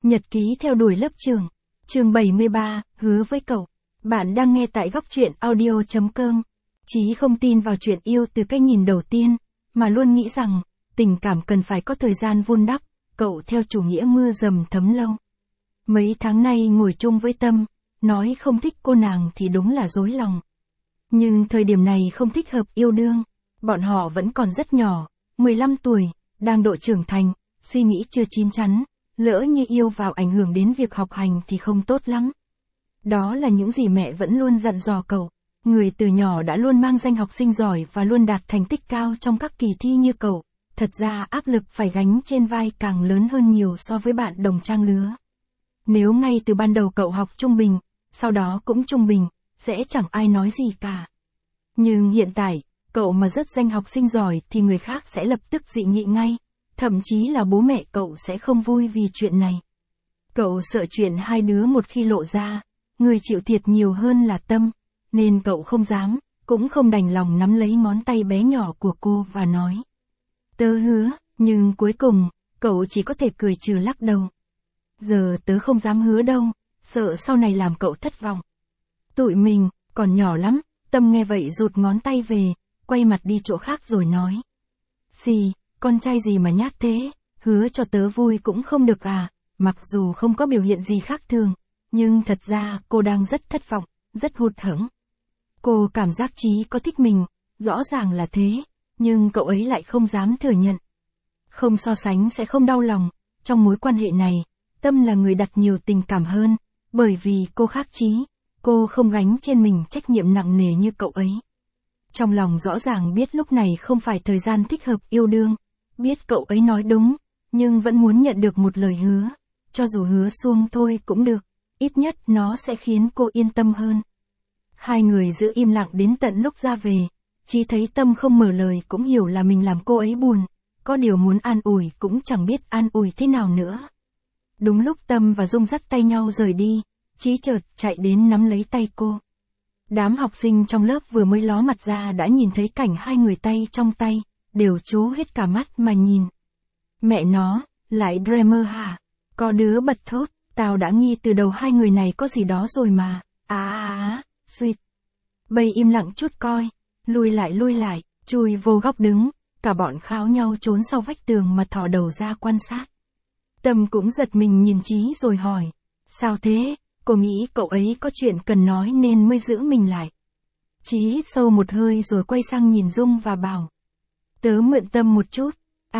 Nhật ký theo đuổi lớp trưởng. Chương 73, hứa với cậu. Bạn đang nghe tại góc truyện audio.com. Chí không tin vào chuyện yêu từ cái nhìn đầu tiên, mà luôn nghĩ rằng, tình cảm cần phải có thời gian vun đắp, cậu theo chủ nghĩa mưa dầm thấm lâu. Mấy tháng nay ngồi chung với Tâm, nói không thích cô nàng thì đúng là dối lòng. Nhưng thời điểm này không thích hợp yêu đương, bọn họ vẫn còn rất nhỏ, 15 tuổi, đang độ trưởng thành, suy nghĩ chưa chín chắn, lỡ như yêu vào ảnh hưởng đến việc học hành thì không tốt lắm. Đó là những gì mẹ vẫn luôn dặn dò cậu, người từ nhỏ đã luôn mang danh học sinh giỏi và luôn đạt thành tích cao trong các kỳ thi như cậu, thật ra áp lực phải gánh trên vai càng lớn hơn nhiều so với bạn đồng trang lứa. Nếu ngay từ ban đầu cậu học trung bình, sau đó cũng trung bình, sẽ chẳng ai nói gì cả. Nhưng hiện tại, cậu mà rớt danh học sinh giỏi thì người khác sẽ lập tức dị nghị ngay, thậm chí là bố mẹ cậu sẽ không vui vì chuyện này. Cậu sợ chuyện hai đứa một khi lộ ra, người chịu thiệt nhiều hơn là Tâm, nên cậu không dám, cũng không đành lòng nắm lấy ngón tay bé nhỏ của cô và nói. Tớ hứa, nhưng cuối cùng, cậu chỉ có thể cười trừ lắc đầu. Giờ tớ không dám hứa đâu, sợ sau này làm cậu thất vọng. Tụi mình, còn nhỏ lắm. Tâm nghe vậy rụt ngón tay về, quay mặt đi chỗ khác rồi nói. Xì, con trai gì mà nhát thế, hứa cho tớ vui cũng không được à, mặc dù không có biểu hiện gì khác thường, nhưng thật ra cô đang rất thất vọng, rất hụt hẫng. Cô cảm giác Chí có thích mình, rõ ràng là thế, nhưng cậu ấy lại không dám thừa nhận. Không so sánh sẽ không đau lòng, trong mối quan hệ này, Tâm là người đặt nhiều tình cảm hơn, bởi vì cô khác Chí. Cô không gánh trên mình trách nhiệm nặng nề như cậu ấy. Trong lòng rõ ràng biết lúc này không phải thời gian thích hợp yêu đương, biết cậu ấy nói đúng, nhưng vẫn muốn nhận được một lời hứa, cho dù hứa suông thôi cũng được, ít nhất nó sẽ khiến cô yên tâm hơn. Hai người giữ im lặng đến tận lúc ra về, Chí thấy Tâm không mở lời cũng hiểu là mình làm cô ấy buồn, có điều muốn an ủi cũng chẳng biết an ủi thế nào nữa. Đúng lúc Tâm và Dung dắt tay nhau rời đi, Chí chợt chạy đến nắm lấy tay cô. Đám học sinh trong lớp vừa mới ló mặt ra đã nhìn thấy cảnh hai người tay trong tay, đều trố hết cả mắt mà nhìn. Mẹ nó, lại Dreamer hả? Có đứa bật thốt, tao đã nghi từ đầu hai người này có gì đó rồi mà. Suýt. Bây im lặng chút coi, lùi lại, chui vô góc đứng, cả bọn kháo nhau trốn sau vách tường mà thò đầu ra quan sát. Tâm cũng giật mình nhìn Chí rồi hỏi, sao thế? Cô nghĩ cậu ấy có chuyện cần nói nên mới giữ mình lại. Chí hít sâu một hơi rồi quay sang nhìn Dung và bảo. Tớ mượn Tâm một chút.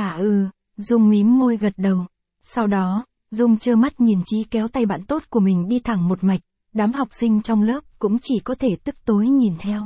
Dung mím môi gật đầu. Sau đó, Dung trơ mắt nhìn Chí kéo tay bạn tốt của mình đi thẳng một mạch. Đám học sinh trong lớp cũng chỉ có thể tức tối nhìn theo.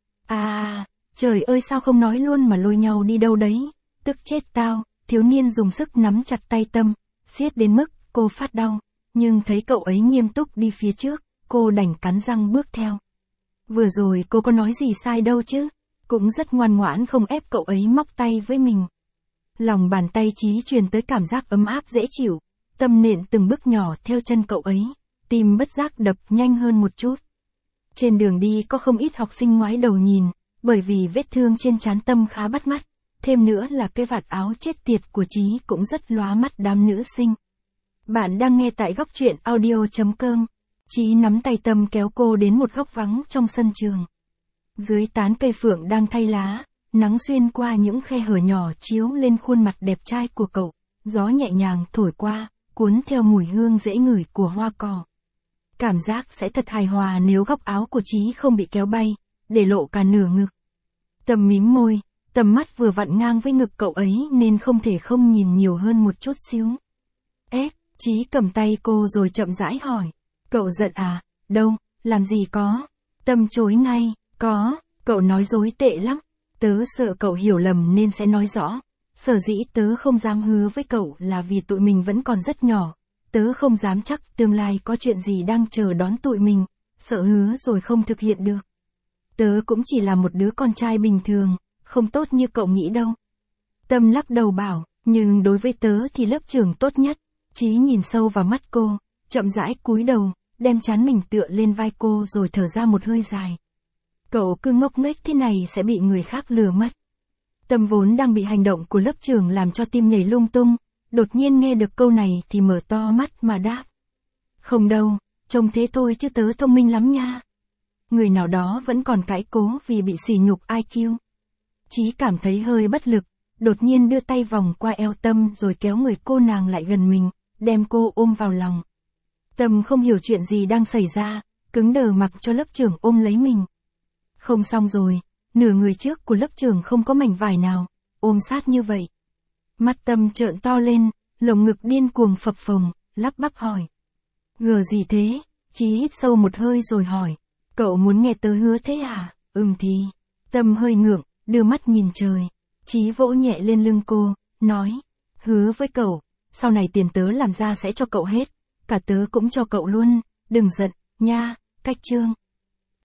Trời ơi sao không nói luôn mà lôi nhau đi đâu đấy. Tức chết tao, thiếu niên dùng sức nắm chặt tay Tâm, siết đến mức cô phát đau. Nhưng thấy cậu ấy nghiêm túc đi phía trước, cô đành cắn răng bước theo. Vừa rồi cô có nói gì sai đâu chứ, cũng rất ngoan ngoãn không ép cậu ấy móc tay với mình. Lòng bàn tay Chí truyền tới cảm giác ấm áp dễ chịu, Tâm nện từng bước nhỏ theo chân cậu ấy, tim bất giác đập nhanh hơn một chút. Trên đường đi có không ít học sinh ngoái đầu nhìn, bởi vì vết thương trên trán Tâm khá bắt mắt, thêm nữa là cái vạt áo chết tiệt của Chí cũng rất lóa mắt đám nữ sinh. Bạn đang nghe tại góc truyện audio.com. Chí nắm tay Tâm kéo cô đến một góc vắng trong sân trường. Dưới tán cây phượng đang thay lá, nắng xuyên qua những khe hở nhỏ chiếu lên khuôn mặt đẹp trai của cậu, gió nhẹ nhàng thổi qua, cuốn theo mùi hương dễ ngửi của hoa cỏ. Cảm giác sẽ thật hài hòa nếu góc áo của Chí không bị kéo bay, để lộ cả nửa ngực. Tâm mím môi, tầm mắt vừa vặn ngang với ngực cậu ấy nên không thể không nhìn nhiều hơn một chút xíu. Chí cầm tay cô rồi chậm rãi hỏi. Cậu giận à? Đâu, làm gì có? Tâm chối ngay. Có, cậu nói dối tệ lắm. Tớ sợ cậu hiểu lầm nên sẽ nói rõ. Sở dĩ tớ không dám hứa với cậu là vì tụi mình vẫn còn rất nhỏ. Tớ không dám chắc tương lai có chuyện gì đang chờ đón tụi mình. Sợ hứa rồi không thực hiện được. Tớ cũng chỉ là một đứa con trai bình thường, không tốt như cậu nghĩ đâu. Tâm lắc đầu bảo, nhưng đối với tớ thì lớp trưởng tốt nhất. Chí nhìn sâu vào mắt cô, chậm rãi cúi đầu, đem trán mình tựa lên vai cô rồi thở ra một hơi dài. Cậu cứ ngốc nghếch thế này sẽ bị người khác lừa mất. Tâm vốn đang bị hành động của lớp trưởng làm cho tim nhảy lung tung, đột nhiên nghe được câu này thì mở to mắt mà đáp. Không đâu, trông thế thôi chứ tớ thông minh lắm nha. Người nào đó vẫn còn cãi cố vì bị sỉ nhục IQ. Chí cảm thấy hơi bất lực, đột nhiên đưa tay vòng qua eo Tâm rồi kéo người cô nàng lại gần mình, đem cô ôm vào lòng. Tâm không hiểu chuyện gì đang xảy ra, cứng đờ mặc cho lớp trưởng ôm lấy mình. Không xong rồi, nửa người trước của lớp trưởng không có mảnh vải nào, ôm sát như vậy. Mắt Tâm trợn to lên, lồng ngực điên cuồng phập phồng, lắp bắp hỏi. Gờ gì thế? Chí hít sâu một hơi rồi hỏi. Cậu muốn nghe tớ hứa thế à? Thì. Tâm hơi ngượng, đưa mắt nhìn trời. Chí vỗ nhẹ lên lưng cô, nói. Hứa với cậu, sau này tiền tớ làm ra sẽ cho cậu hết. Cả tớ cũng cho cậu luôn, đừng giận, nha, cách chương.